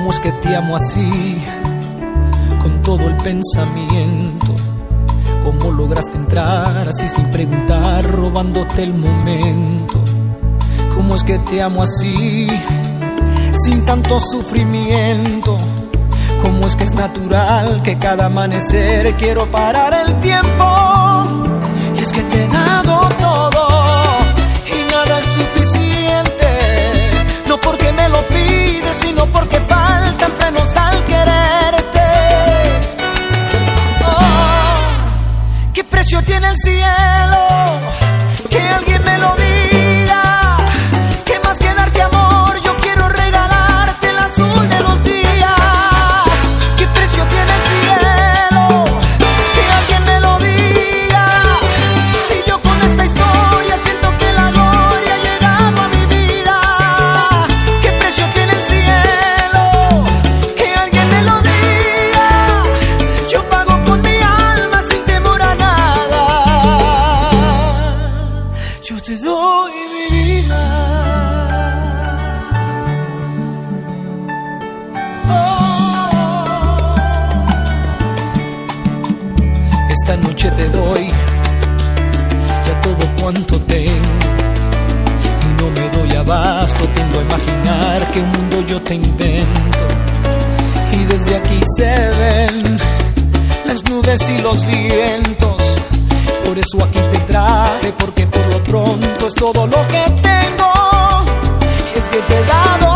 ¿Cómo es que te amo así, con todo el pensamiento? ¿Cómo lograste entrar así sin preguntar, robándote el momento? ¿Cómo es que te amo así, sin tanto sufrimiento? ¿Cómo es que es natural que cada amanecer quiero parar el tiempo? Y es que te he dado todo y nada es suficiente, no porque me lo pides, sino porque faltan frenos al quererte. Oh, ¿qué precio tiene el cielo? Que alguien me lo diga. ¿Qué más que darte amor? Yo quiero regalarte el azul de los días. ¿Qué precio tiene el cielo? Que alguien me lo diga. Si yo con esta historia siento que la gloria ha llegado a mi vida. ¿Qué precio tiene el cielo? Que alguien me lo diga. Yo pago con mi alma sin temor a nada. Yo te doy mi vida. Esta noche te doy ya todo cuanto tengo y no me doy abasto, tiendo a imaginar que un mundo yo te invento. Y desde aquí se ven las nubes y los vientos, por eso aquí te traje, porque por lo pronto es todo lo que tengo. Y es que te he dado